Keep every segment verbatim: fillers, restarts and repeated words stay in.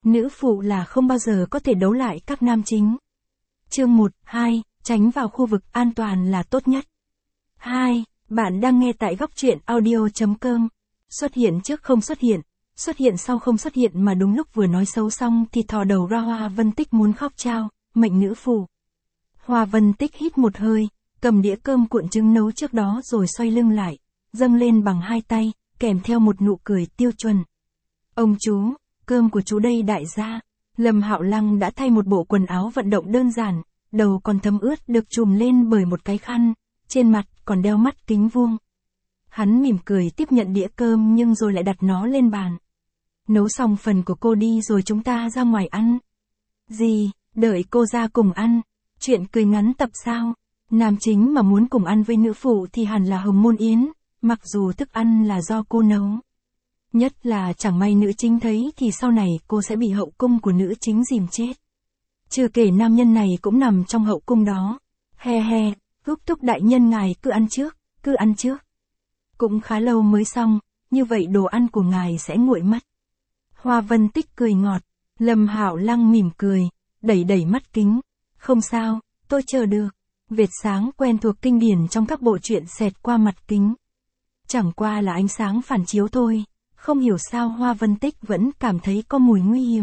Nữ phụ là không bao giờ có thể đấu lại các nam chính. Chương một, hai, tránh vào khu vực an toàn là tốt nhất. hai. Bạn đang nghe tại góc truyện audio.com. Xuất hiện trước không xuất hiện, xuất hiện sau không xuất hiện mà đúng lúc vừa nói xấu xong thì thò đầu ra Hoa Vân Tích muốn khóc chao, mệnh nữ phụ. Hoa Vân Tích hít một hơi, cầm đĩa cơm cuộn trứng nấu trước đó rồi xoay lưng lại, dâng lên bằng hai tay, kèm theo một nụ cười tiêu chuẩn. Ông chú, cơm của chú đây đại gia. Lâm Hạo Lăng đã thay một bộ quần áo vận động đơn giản, đầu còn thấm ướt được trùm lên bởi một cái khăn, trên mặt còn đeo mắt kính vuông. Hắn mỉm cười tiếp nhận đĩa cơm nhưng rồi lại đặt nó lên bàn. Nấu xong phần của cô đi rồi chúng ta ra ngoài ăn. Gì, đợi cô ra cùng ăn. Chuyện cười ngắn tập sao? Nam chính mà muốn cùng ăn với nữ phụ thì hẳn là Hồng Môn Yến, mặc dù thức ăn là do cô nấu. Nhất là chẳng may nữ chính thấy thì sau này cô sẽ bị hậu cung của nữ chính dìm chết. Chưa kể nam nhân này cũng nằm trong hậu cung đó. He he, thúc thúc đại nhân ngài cứ ăn trước, cứ ăn trước. Cũng khá lâu mới xong, như vậy đồ ăn của ngài sẽ nguội mất. Hoa Vân Tích cười ngọt, Lâm Hạo Lăng mỉm cười, đẩy đẩy mắt kính. Không sao, tôi chờ được. Vệt sáng quen thuộc kinh điển trong các bộ truyện xẹt qua mặt kính. Chẳng qua là ánh sáng phản chiếu thôi. Không hiểu sao Hoa Vân Tích vẫn cảm thấy có mùi nguy hiểm.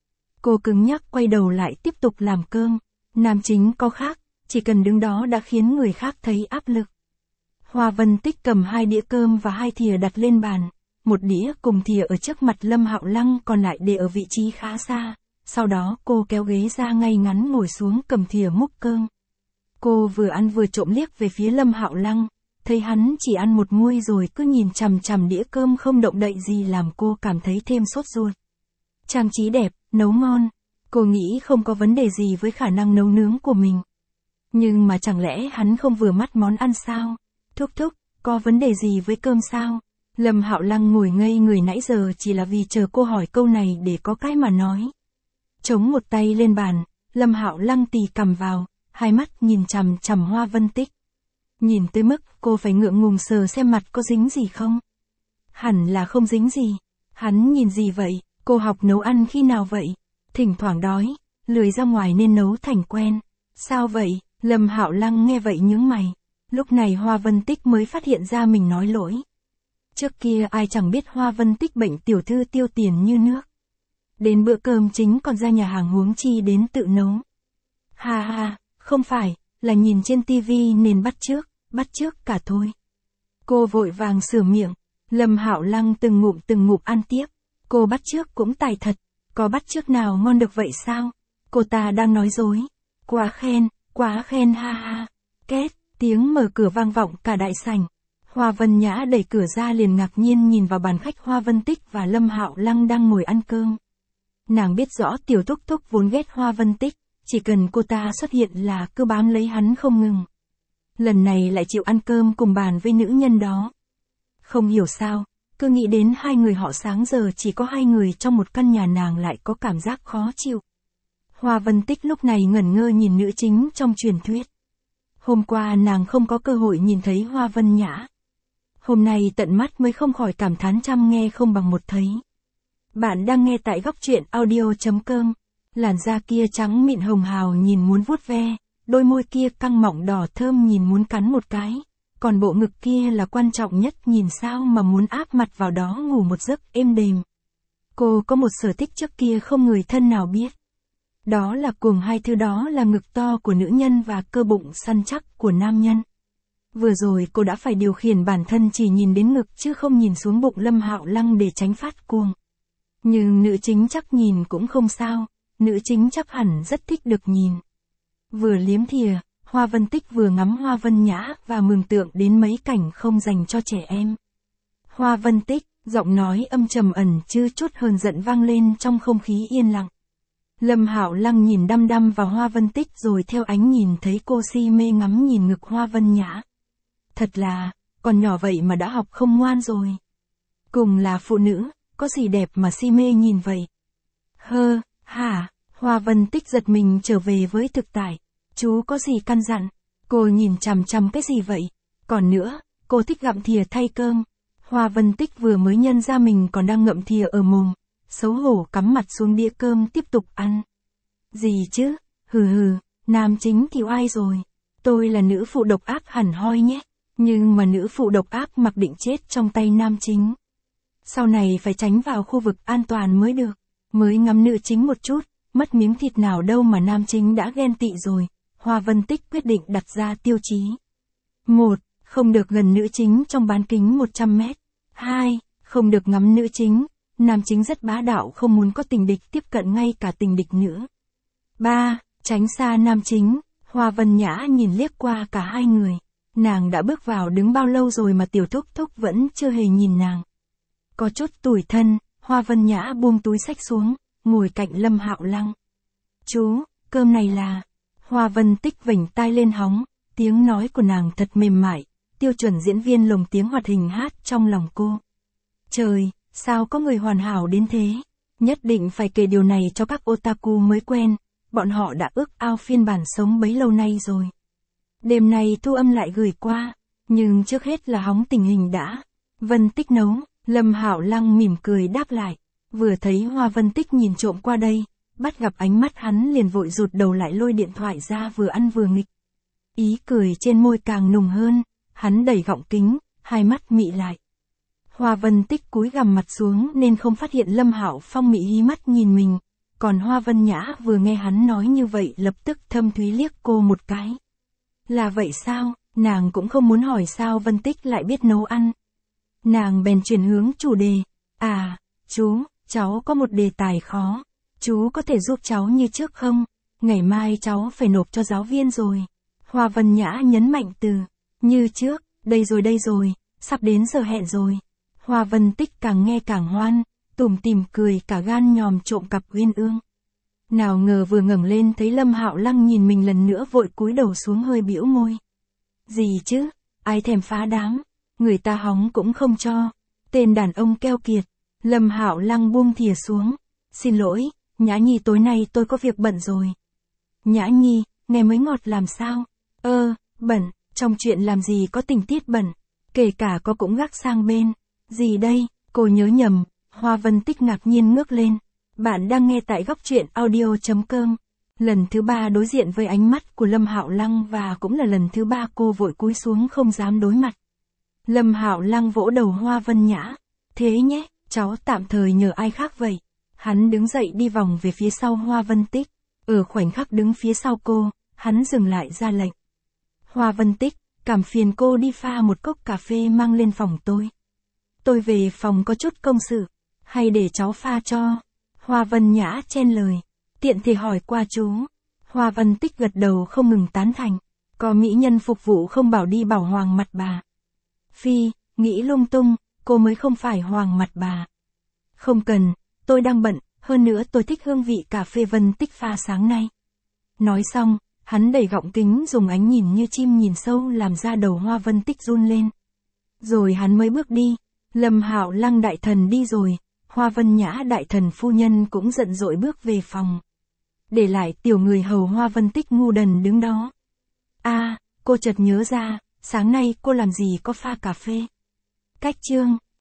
Cô cứng nhắc quay đầu lại tiếp tục làm cơm. Nam chính có khác, chỉ cần đứng đó đã khiến người khác thấy áp lực. Hoa Vân Tích cầm hai đĩa cơm và hai thìa đặt lên bàn. Một đĩa cùng thìa ở trước mặt Lâm Hạo Lăng còn lại để ở vị trí khá xa. Sau đó cô kéo ghế ra ngay ngắn ngồi xuống cầm thìa múc cơm. Cô vừa ăn vừa trộm liếc về phía Lâm Hạo Lăng. Thấy hắn chỉ ăn một muôi rồi cứ nhìn chằm chằm đĩa cơm không động đậy gì làm cô cảm thấy thêm sốt ruột. Trang trí đẹp, nấu ngon. Cô nghĩ không có vấn đề gì với khả năng nấu nướng của mình. Nhưng mà chẳng lẽ hắn không vừa mắt món ăn sao? Thúc thúc, có vấn đề gì với cơm sao? Lâm Hạo Lăng ngồi ngây người nãy giờ chỉ là vì chờ cô hỏi câu này để có cái mà nói. Chống một tay lên bàn, Lâm Hạo Lăng tì cằm vào, hai mắt nhìn chằm chằm Hoa Vân Tích. Nhìn tới mức cô phải ngượng ngùng sờ xem mặt có dính gì không? Hẳn là không dính gì. Hắn nhìn gì vậy? Cô học nấu ăn khi nào vậy? Thỉnh thoảng đói, lười ra ngoài nên nấu thành quen. Sao vậy? Lâm Hạo Lăng nghe vậy nhướng mày. Lúc này Hoa Vân Tích mới phát hiện ra mình nói lỗi. Trước kia ai chẳng biết Hoa Vân Tích bệnh tiểu thư tiêu tiền như nước. Đến bữa cơm chính còn ra nhà hàng huống chi đến tự nấu. Ha ha, không phải, là nhìn trên tivi nên bắt chước, bắt chước cả thôi. Cô vội vàng sửa miệng. Lâm Hạo Lăng từng ngụm từng ngụm ăn tiếp. Cô bắt chước cũng tài thật, có bắt chước nào ngon được vậy sao? Cô ta đang nói dối. Quá khen, quá khen ha ha. Két, tiếng mở cửa vang vọng cả đại sảnh. Hoa Vân Nhã đẩy cửa ra liền ngạc nhiên nhìn vào bàn khách Hoa Vân Tích và Lâm Hạo Lăng đang ngồi ăn cơm. Nàng biết rõ tiểu thúc thúc vốn ghét Hoa Vân Tích, chỉ cần cô ta xuất hiện là cứ bám lấy hắn không ngừng. Lần này lại chịu ăn cơm cùng bàn với nữ nhân đó. Không hiểu sao, cứ nghĩ đến hai người họ sáng giờ chỉ có hai người trong một căn nhà nàng lại có cảm giác khó chịu. Hoa Vân Tích lúc này ngẩn ngơ nhìn nữ chính trong truyền thuyết. Hôm qua nàng không có cơ hội nhìn thấy Hoa Vân Nhã. Hôm nay tận mắt mới không khỏi cảm thán trăm nghe không bằng một thấy. Bạn đang nghe tại góc truyện audio.com. Làn da kia trắng mịn hồng hào nhìn muốn vuốt ve, đôi môi kia căng mọng đỏ thơm nhìn muốn cắn một cái, còn bộ ngực kia là quan trọng nhất nhìn sao mà muốn áp mặt vào đó ngủ một giấc êm đềm. Cô có một sở thích trước kia không người thân nào biết. Đó là cùng hai thứ đó là ngực to của nữ nhân và cơ bụng săn chắc của nam nhân. Vừa rồi cô đã phải điều khiển bản thân chỉ nhìn đến ngực chứ không nhìn xuống bụng Lâm Hạo Lăng để tránh phát cuồng. Nhưng nữ chính chắc nhìn cũng không sao, nữ chính chắc hẳn rất thích được nhìn. Vừa liếm thìa, Hoa Vân Tích vừa ngắm Hoa Vân Nhã và mường tượng đến mấy cảnh không dành cho trẻ em. Hoa Vân Tích, giọng nói âm trầm ẩn chưa chút hờn giận vang lên trong không khí yên lặng. Lâm Hạo Lăng nhìn đăm đăm vào Hoa Vân Tích rồi theo ánh nhìn thấy cô si mê ngắm nhìn ngực Hoa Vân Nhã. Thật là, còn nhỏ vậy mà đã học không ngoan rồi. Cùng là phụ nữ, có gì đẹp mà si mê nhìn vậy? Hơ, hả? Hoa Vân Tích giật mình trở về với thực tại. Chú có gì căn dặn? Cô nhìn chằm chằm cái gì vậy? Còn nữa, cô thích gặm thìa thay cơm. Hoa Vân Tích vừa mới nhân ra mình còn đang ngậm thìa ở mồm. xấu hổ cắm mặt xuống đĩa cơm tiếp tục ăn. Gì chứ, hừ hừ, nam chính thì oai rồi. Tôi là nữ phụ độc ác hẳn hoi nhé. Nhưng mà nữ phụ độc ác mặc định chết trong tay nam chính. Sau này phải tránh vào khu vực an toàn mới được. Mới ngắm nữ chính một chút, mất miếng thịt nào đâu mà nam chính đã ghen tị rồi. Hoa Vân Tích quyết định đặt ra tiêu chí. một. Không được gần nữ chính trong bán kính một trăm mét. hai. Không được ngắm nữ chính. Nam chính rất bá đạo không muốn có tình địch tiếp cận ngay cả tình địch nữa. ba. Tránh xa nam chính. Hoa Vân Nhã nhìn liếc qua cả hai người. Nàng đã bước vào đứng bao lâu rồi mà tiểu thúc thúc vẫn chưa hề nhìn nàng. Có chút tủi thân, Hoa Vân Nhã buông túi xách xuống, ngồi cạnh Lâm Hạo Lăng. Chú, cơm này là... Hoa Vân Tích vểnh tai lên hóng, tiếng nói của nàng thật mềm mại, tiêu chuẩn diễn viên lồng tiếng hoạt hình hát trong lòng cô. Trời, sao có người hoàn hảo đến thế? Nhất định phải kể điều này cho các otaku mới quen, bọn họ đã ước ao phiên bản sống bấy lâu nay rồi. Đêm nay thu âm lại gửi qua, nhưng trước hết là hóng tình hình đã. Vân Tích nấu, Lâm Hạo Lăng mỉm cười đáp lại, vừa thấy Hoa Vân Tích nhìn trộm qua đây, bắt gặp ánh mắt hắn liền vội rụt đầu lại lôi điện thoại ra vừa ăn vừa nghịch. Ý cười trên môi càng nùng hơn, hắn đẩy gọng kính, hai mắt mị lại. Hoa Vân Tích cúi gằm mặt xuống nên không phát hiện Lâm Hạo Phong mị hí mắt nhìn mình, còn Hoa Vân Nhã vừa nghe hắn nói như vậy lập tức thâm thúy liếc cô một cái. Là vậy sao, nàng cũng không muốn hỏi sao Vân Tích lại biết nấu ăn. Nàng bèn chuyển hướng chủ đề, à, chú, cháu có một đề tài khó, chú có thể giúp cháu như trước không? Ngày mai cháu phải nộp cho giáo viên rồi. Hoa Vân Nhã nhấn mạnh từ, như trước, đây rồi đây rồi, sắp đến giờ hẹn rồi. Hoa Vân Tích càng nghe càng hoan, tủm tỉm cười cả gan nhòm trộm cặp uyên ương. Nào ngờ vừa ngẩng lên thấy Lâm Hạo Lăng nhìn mình lần nữa vội cúi đầu xuống hơi bĩu môi. Gì chứ, ai thèm phá đám, người ta hóng cũng không cho. Tên đàn ông keo kiệt. Lâm Hạo Lăng buông thìa xuống. Xin lỗi, Nhã Nhi tối nay tôi có việc bận rồi. Nhã Nhi, nghe mới ngọt làm sao? Ơ, bận, trong chuyện làm gì có tình tiết bận, kể cả có cũng gác sang bên. Gì đây, cô nhớ nhầm. Hoa Vân Tích ngạc nhiên ngước lên. Bạn đang nghe tại góc truyện audio chấm com. Lần thứ ba đối diện với ánh mắt của Lâm Hạo Lăng và cũng là lần thứ ba cô vội cúi xuống không dám đối mặt. Lâm Hạo Lăng vỗ đầu Hoa Vân Nhã. Thế nhé, cháu tạm thời nhờ ai khác vậy. Hắn đứng dậy đi vòng về phía sau Hoa Vân Tích. Ở khoảnh khắc đứng phía sau cô, hắn dừng lại ra lệnh. Hoa Vân Tích, cảm phiền cô đi pha một cốc cà phê mang lên phòng tôi. Tôi về phòng có chút công sự, hay để cháu pha cho? Hoa Vân Nhã chen lời. Tiện thì hỏi qua chú. Hoa Vân Tích gật đầu không ngừng tán thành. Có mỹ nhân phục vụ không bảo đi bảo hoàng mặt bà. Phi, nghĩ lung tung, cô mới không phải hoàng mặt bà. Không cần, tôi đang bận, hơn nữa tôi thích hương vị cà phê Vân Tích pha sáng nay. Nói xong, hắn đẩy gọng kính dùng ánh nhìn như chim nhìn sâu làm ra đầu Hoa Vân Tích run lên. Rồi hắn mới bước đi. Lâm Hạo Lăng đại thần đi rồi, Hoa Vân Nhã đại thần phu nhân cũng giận dỗi bước về phòng. Để lại tiểu người hầu Hoa Vân Tích ngu đần đứng đó. A, à, cô chợt nhớ ra, sáng nay cô làm gì có pha cà phê. Cách chương